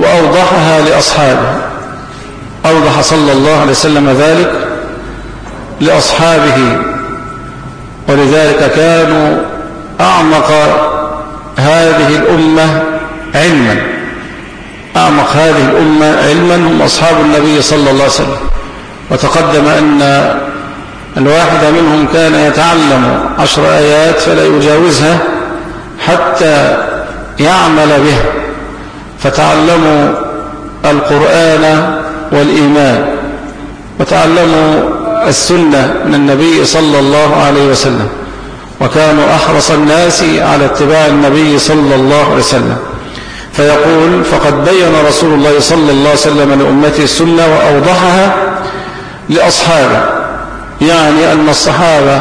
وأوضحها لأصحابه. أوضح صلى الله عليه وسلم ذلك لأصحابه، ولذلك كانوا أعمق هذه الأمة علما أعمق هذه الأمة علما هم أصحاب النبي صلى الله عليه وسلم. وتقدم أن الواحد منهم كان يتعلم عشر آيات فلا يجاوزها حتى يعمل بها، فتعلموا القرآن والإيمان وتعلموا السنة من النبي صلى الله عليه وسلم، وكانوا أحرص الناس على اتباع النبي صلى الله عليه وسلم. فيقول فقد بين رسول الله صلى الله عليه وسلم لأمته السنة وأوضحها لأصحابه، يعني أن الصحابة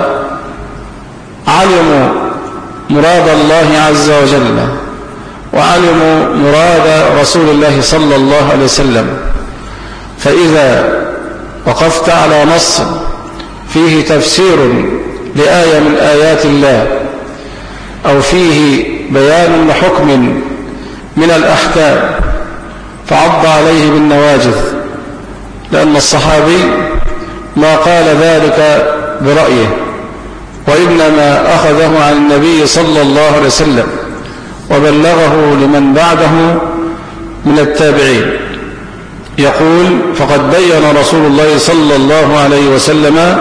علموا مراد الله عز وجل وعلموا مراد رسول الله صلى الله عليه وسلم. فإذا وقفت على نص فيه تفسير لآية من آيات الله أو فيه بيان لحكم من الأحكام فعض عليه بالنواجذ، لأن الصحابي ما قال ذلك برأيه، وإنما أخذه عن النبي صلى الله عليه وسلم وبلغه لمن بعده من التابعين. يقول فقد بين رسول الله صلى الله عليه وسلم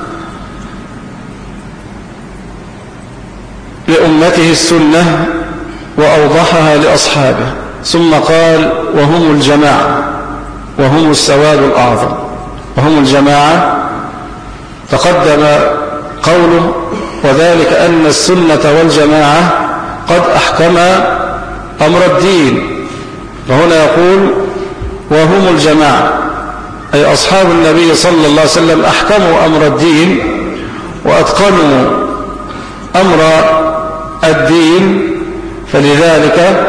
لأمته السنة وأوضحها لأصحابه، ثم قال وهم الجماعة وهم السواد الأعظم. وهم الجماعة تقدم قوله وذلك أن السنة والجماعة قد أحكم أمر الدين، وهنا يقول وهم الجماعة أي أصحاب النبي صلى الله عليه وسلم أحكموا أمر الدين وأتقنوا أمر الدين، فلذلك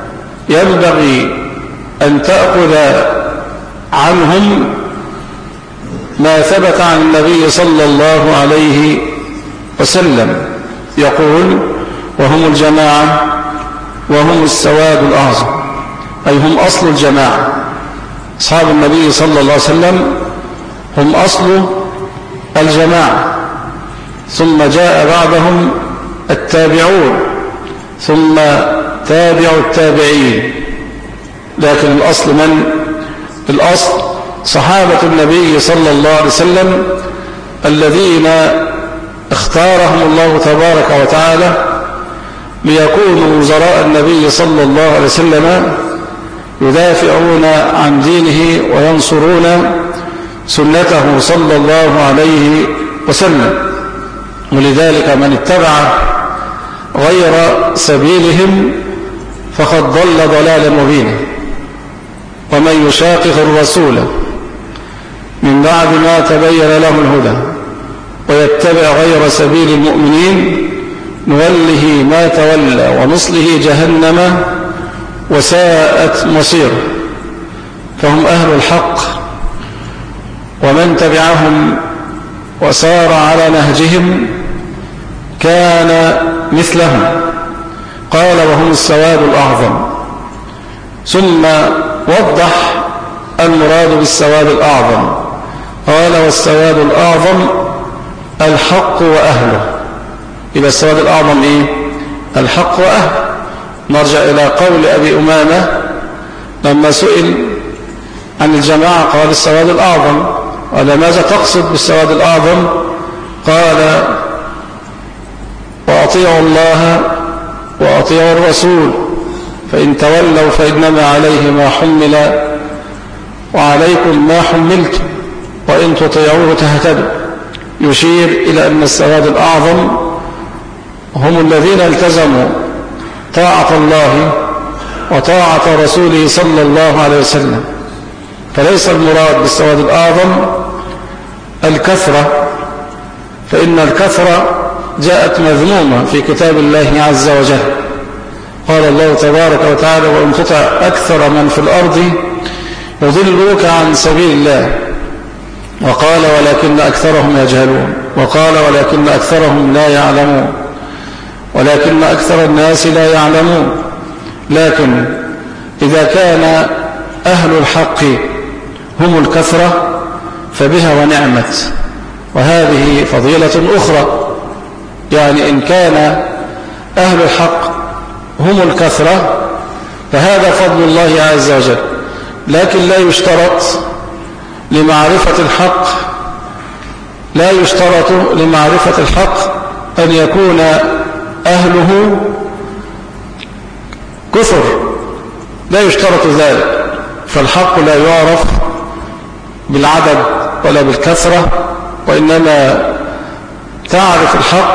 ينبغي أن تأخذ عنهم ما ثبت عن النبي صلى الله عليه وسلم. يقول وهم الجماعة وهم السواد الأعظم أي هم أصل الجماعة. أصحاب النبي صلى الله عليه وسلم هم أصل الجماعة، ثم جاء بعدهم التابعون ثم تابع التابعين، لكن الأصل من؟ الأصل صحابة النبي صلى الله عليه وسلم الذين اختارهم الله تبارك وتعالى ليكونوا وزراء النبي صلى الله عليه وسلم يدافعون عن دينه وينصرون سنته صلى الله عليه وسلم. ولذلك من اتبع غير سبيلهم فقد ضل ضلالا مبينا. ومن يشاقق الرسول من بعد ما تبين له الهدى ويتبع غير سبيل المؤمنين نوله ما تولى ونصله جهنم وساءت مصيره. فهم أهل الحق، ومن تبعهم وسار على نهجهم كان مثلهم. قال وهم السواد الأعظم، ثم وضح المراد بالسواد الأعظم. قال والسواد الأعظم الحق وأهله. إذا السواد الأعظم إيه؟ الحق وأهله. نرجع إلى قول أبي أمامة لما سئل عن الجماعة قال السواد الأعظم، قال ماذا تقصد بالسواد الأعظم؟ قال وأطيعوا الله وأطيعوا الرسول فإن تولوا فإنما عليه ما حمل وعليكم ما حملتم وإن تطيعوه تهتدوا. يشير إلى أن السواد الأعظم هم الذين التزموا طاعة الله وطاعة رسوله صلى الله عليه وسلم. فليس المراد بالسواد الأعظم الكثرة، فإن الكثرة جاءت مذمومة في كتاب الله عز وجل. قال الله تبارك وتعالى وإن تطع أكثر من في الأرض يضلوك عن سبيل الله. وقال ولكن أكثرهم يجهلون. وقال ولكن أكثرهم لا يعلمون. ولكن أكثر الناس لا يعلمون. لكن إذا كان أهل الحق هم الكثرة فبها ونعمت، وهذه فضيلة أخرى. يعني إن كان أهل الحق هم الكثرة فهذا فضل الله عز وجل، لكن لا يشترط لمعرفة الحق لا يشترط لمعرفة الحق أن يكون أهله كثر، لا يشترط ذلك. فالحق لا يعرف بالعدد ولا بالكثرة، وإنما تعرف الحق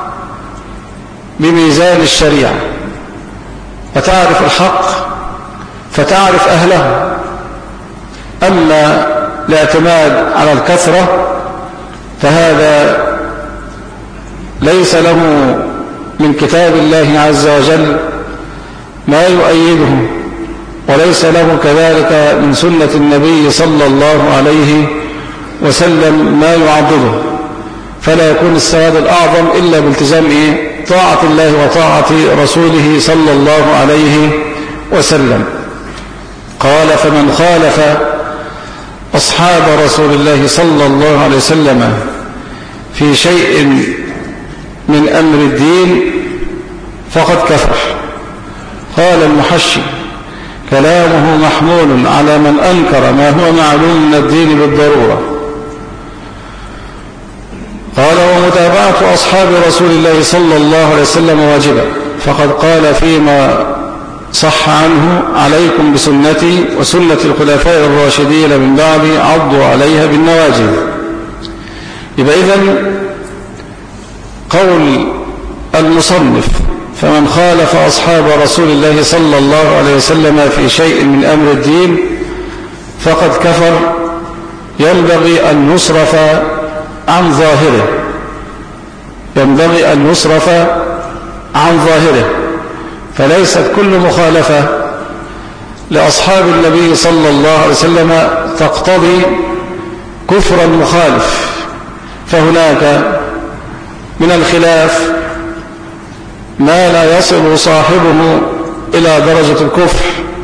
بميزان الشريعة، فتعرف الحق فتعرف أهله. أما الاعتماد على الكثرة فهذا ليس له من كتاب الله عز وجل ما يؤيده، وليس له كذلك من سنة النبي صلى الله عليه وسلم ما يعضده، فلا يكون السواد الأعظم إلا بالتزام طاعة الله وطاعة رسوله صلى الله عليه وسلم. قال: فمن خالف أصحاب رسول الله صلى الله عليه وسلم في شيء من أمر الدين فقد كفر. قال المحشي: كلامه محمول على من أنكر ما هو معلوم من الدين بالضرورة. قال: ومتابعة أصحاب رسول الله صلى الله عليه وسلم واجبة، فقد قال فيما صح عنه: عليكم بسنتي وسنة الخلفاء الراشدين من بعدي عضوا عليها بالنواجذ. يبقى إذن قول المصنف: فمن خالف أصحاب رسول الله صلى الله عليه وسلم في شيء من أمر الدين فقد كفر، ينبغي أن يصرف عن ظاهره ينبغي أن يصرف عن ظاهره فليست كل مخالفة لأصحاب النبي صلى الله عليه وسلم تقتضي كفرا مخالف، فهناك من الخلاف ما لا يصل صاحبه إلى درجة الكفر،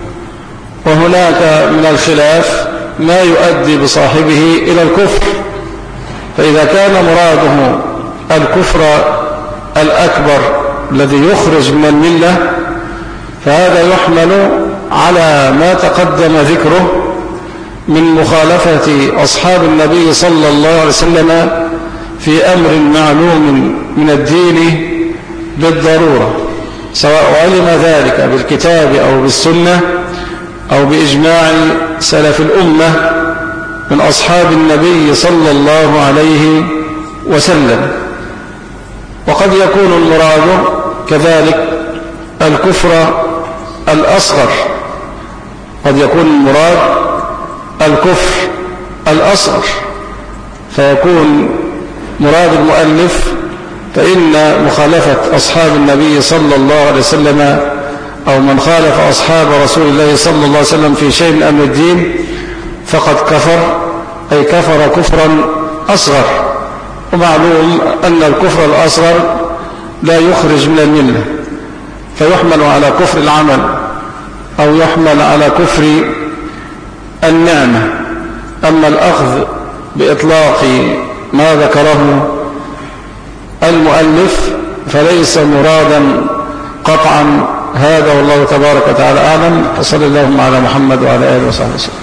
وهناك من الخلاف ما يؤدي بصاحبه إلى الكفر. فإذا كان مراده الكفر الأكبر الذي يخرج من الملة فهذا يحمل على ما تقدم ذكره من مخالفة أصحاب النبي صلى الله عليه وسلم في أمر معلوم من الدين بالضرورة، سواء علم ذلك بالكتاب أو بالسنة أو بإجماع سلف الأمة من أصحاب النبي صلى الله عليه وسلم. وقد يكون المراد كذلك الكفر الأصغر، قد يكون المراد الكفر الأصغر، فيكون مراد المؤلف فإن مخالفة أصحاب النبي صلى الله عليه وسلم أو من خالف أصحاب رسول الله صلى الله عليه وسلم في شيء من أمر الدين فقد كفر، أي كفر كفرا أصغر. ومعلوم أن الكفر الأصغر لا يخرج من الملة، فيحمل على كفر العمل أو يحمل على كفر النعمة. أما الأخذ بإطلاق ما ذكره المؤلف فليس مرادا قطعا هذا، والله تبارك وتعالى أعلم. وصلى اللهم على محمد وعلى آله وصحبه وسلم.